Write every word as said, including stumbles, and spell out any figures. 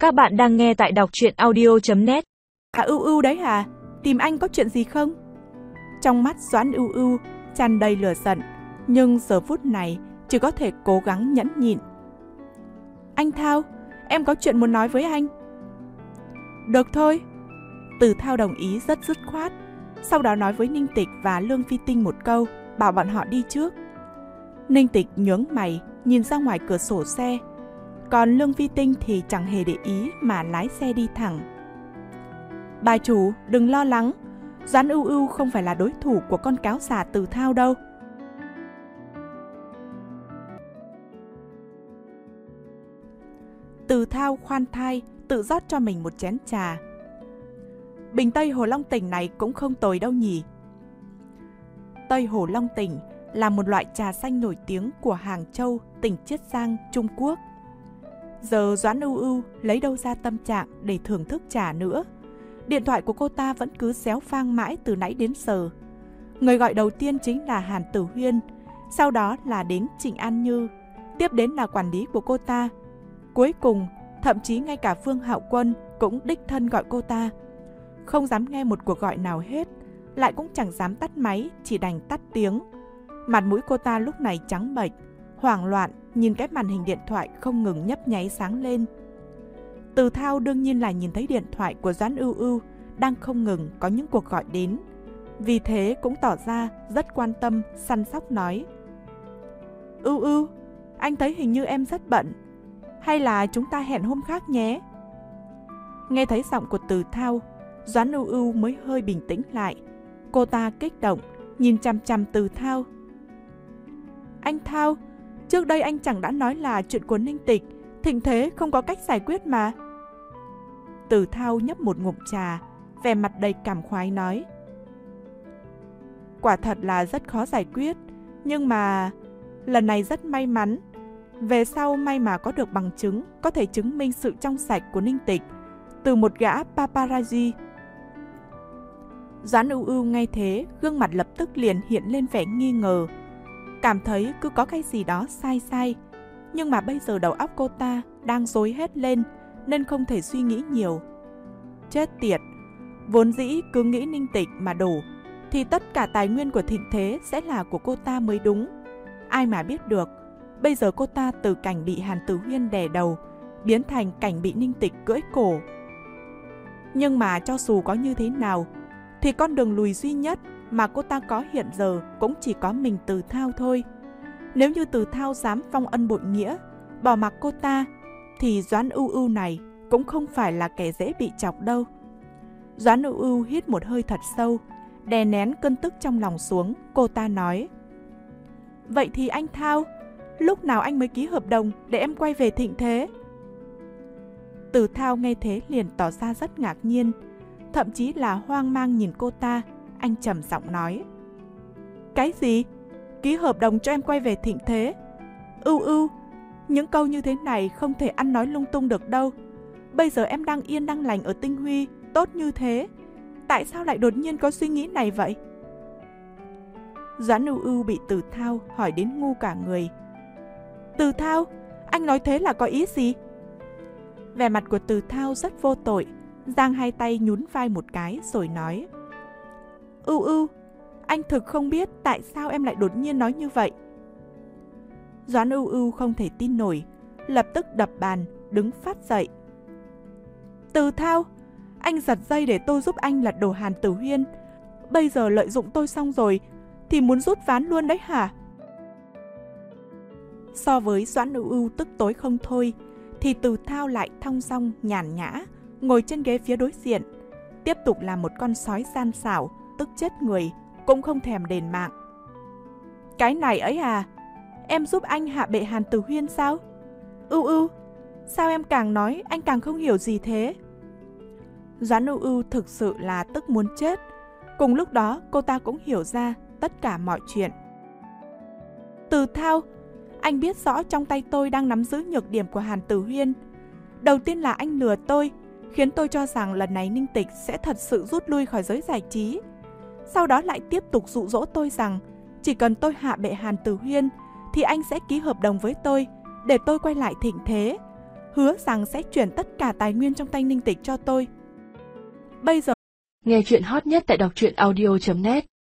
Các bạn đang nghe tại đọc truyện audio chấm net. À ưu ưu đấy hả? Tìm anh có chuyện gì không? Trong mắt Doãn Ưu Ưu tràn đầy lửa giận, nhưng giờ phút này chỉ có thể cố gắng nhẫn nhịn. Anh Thao, em có chuyện muốn nói với anh. Được thôi. Từ Thao đồng ý rất dứt khoát, sau đó nói với Ninh Tịch và Lương Phi Tinh một câu, bảo bọn họ đi trước. Ninh Tịch nhướng mày nhìn ra ngoài cửa sổ xe, còn Lương Phi Tinh thì chẳng hề để ý mà lái xe đi thẳng. Bà chủ, đừng lo lắng, Doãn Ưu Ưu không phải là đối thủ của con cáo già Từ Thao đâu. Từ Thao khoan thai tự rót cho mình một chén trà. Bình Tây Hồ Long Tỉnh này cũng không tồi đâu nhỉ. Tây Hồ Long Tỉnh là một loại trà xanh nổi tiếng của Hàng Châu, tỉnh Chiết Giang, Trung Quốc. Giờ Doãn Ưu Ưu lấy đâu ra tâm trạng để thưởng thức trà nữa. Điện thoại của cô ta vẫn cứ réo vang mãi từ nãy đến giờ. Người gọi đầu tiên chính là Hàn Tử Huyên, sau đó là đến Trịnh An Như, tiếp đến là quản lý của cô ta. Cuối cùng, thậm chí ngay cả Phương Hạo Quân cũng đích thân gọi cô ta. Không dám nghe một cuộc gọi nào hết, lại cũng chẳng dám tắt máy, chỉ đành tắt tiếng. Mặt mũi cô ta lúc này trắng bệch, hoảng loạn nhìn cái màn hình điện thoại không ngừng nhấp nháy sáng lên. Từ Thao đương nhiên là nhìn thấy điện thoại của Doãn Ưu Ưu đang không ngừng có những cuộc gọi đến, vì thế cũng tỏ ra rất quan tâm, săn sóc nói: Ưu Ưu, anh thấy hình như em rất bận, hay là chúng ta hẹn hôm khác nhé. Nghe thấy giọng của Từ Thao, Doãn Ưu Ưu mới hơi bình tĩnh lại. Cô ta kích động nhìn chằm chằm Từ Thao. Anh Thao, trước đây anh chẳng đã nói là chuyện của Ninh Tịch, thịnh thế không có cách giải quyết mà. Từ Thao nhấp một ngụm trà, vẻ mặt đầy cảm khoái nói: Quả thật là rất khó giải quyết, nhưng mà lần này rất may mắn. Về sau may mà có được bằng chứng có thể chứng minh sự trong sạch của Ninh Tịch từ một gã paparazzi. Doãn Ưu Ưu nghe thế, gương mặt lập tức liền hiện lên vẻ nghi ngờ, cảm thấy cứ có cái gì đó sai sai. Nhưng mà bây giờ đầu óc cô ta đang rối hết lên, nên không thể suy nghĩ nhiều. Chết tiệt, vốn dĩ cứ nghĩ Ninh Tịch mà đổ thì tất cả tài nguyên của thịnh thế sẽ là của cô ta mới đúng. Ai mà biết được, bây giờ cô ta từ cảnh bị Hàn Tử Huyên đè đầu biến thành cảnh bị Ninh Tịch cưỡi cổ. Nhưng mà cho dù có như thế nào thì con đường lùi duy nhất mà cô ta có hiện giờ cũng chỉ có mình Từ Thao thôi. Nếu như Từ Thao dám vong ân bội nghĩa, bỏ mặc cô ta, thì Doãn Ưu Ưu này cũng không phải là kẻ dễ bị chọc đâu. Doãn Ưu Ưu hít một hơi thật sâu, đè nén cơn tức trong lòng xuống, cô ta nói: Vậy thì anh Thao, lúc nào anh mới ký hợp đồng để em quay về thịnh thế? Từ Thao nghe thế liền tỏ ra rất ngạc nhiên, thậm chí là hoang mang nhìn cô ta. Anh trầm giọng nói: Cái gì? Ký hợp đồng cho em quay về thịnh thế? Ưu Ưu, những câu như thế này không thể ăn nói lung tung được đâu. Bây giờ em đang yên đang lành ở Tinh Huy, tốt như thế, tại sao lại đột nhiên có suy nghĩ này vậy? Doãn Ưu Ưu bị Từ Thao hỏi đến ngu cả người. Từ Thao, anh nói thế là có ý gì? Vẻ mặt của Từ Thao rất vô tội, giang hai tay nhún vai một cái rồi nói: Ưu Ưu, anh thực không biết tại sao em lại đột nhiên nói như vậy. Doãn Ưu Ưu không thể tin nổi, lập tức đập bàn, đứng phát dậy. Từ Thao, anh giật dây để tôi giúp anh lật đổ Hàn Tử Huyên, bây giờ lợi dụng tôi xong rồi thì muốn rút ván luôn đấy hả? So với Doãn Ưu Ưu tức tối không thôi, thì Từ Thao lại thong dong nhàn nhã ngồi trên ghế phía đối diện, tiếp tục là một con sói gian xảo, tức chết người cũng không thèm đền mạng. Cái này ấy à, em giúp anh hạ bệ Hàn Tử Huyên sao? Ưu Ưu, sao em càng nói anh càng không hiểu gì thế? Doãn Ưu Ưu thực sự là tức muốn chết. Cùng lúc đó cô ta cũng hiểu ra tất cả mọi chuyện. Từ Thao, anh biết rõ trong tay tôi đang nắm giữ nhược điểm của Hàn Tử Huyên. Đầu tiên là anh lừa tôi, khiến tôi cho rằng lần này Ninh Tịch sẽ thật sự rút lui khỏi giới giải trí. Sau đó lại tiếp tục dụ dỗ tôi rằng chỉ cần tôi hạ bệ Hàn Tử Huyên thì anh sẽ ký hợp đồng với tôi để tôi quay lại thịnh thế. hứa rằng sẽ chuyển tất cả tài nguyên trong tay Ninh Tịch cho tôi. Bây giờ, nghe chuyện hot nhất tại đọc truyện audio chấm net.